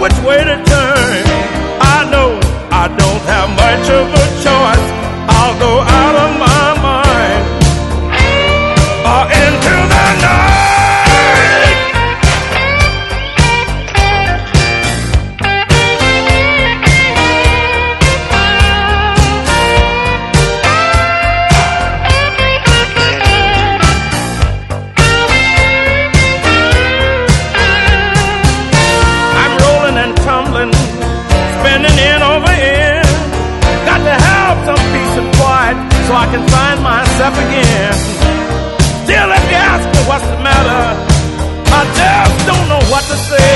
which way to turn. I know I don't have much of a choice. I'll go out of my mind or into the night. I'm rolling and tumbling, spinning in over end. Got to have some peace and quiet so I can find myself again. Still, if you ask me what's the matter, I just don't know what to say.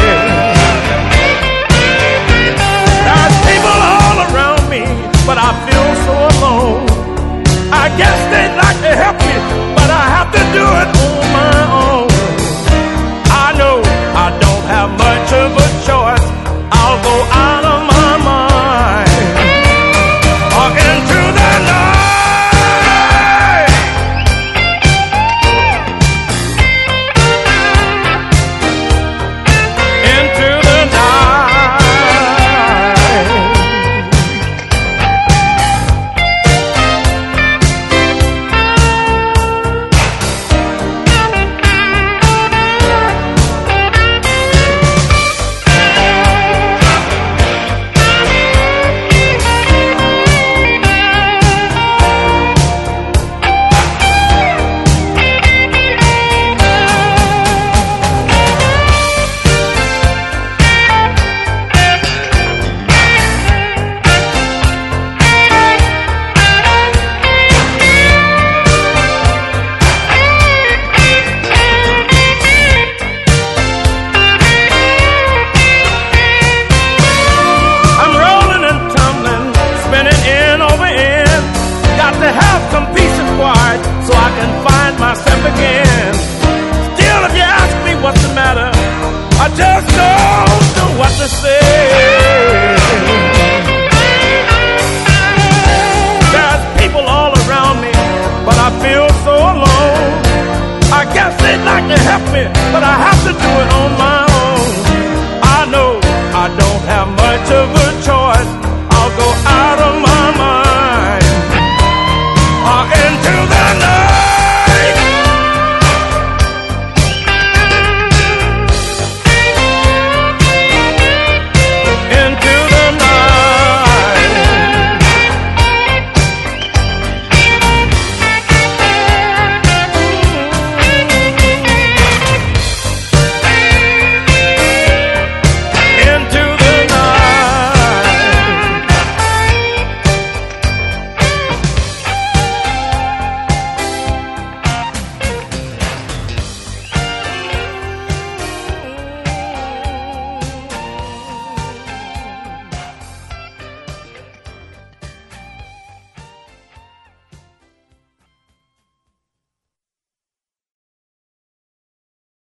There's people all around me, but I feel so alone. I guess they'd like to help me, but I have to do it on my own. I know I don't have much of a choice. I'll go out of my mind or into the night. Into the night. I'm rolling and tumbling, spinning in over end. Got to have some peace and quiet so I can find myself again. Still, if you ask me what's the matter, I just don't know what to say.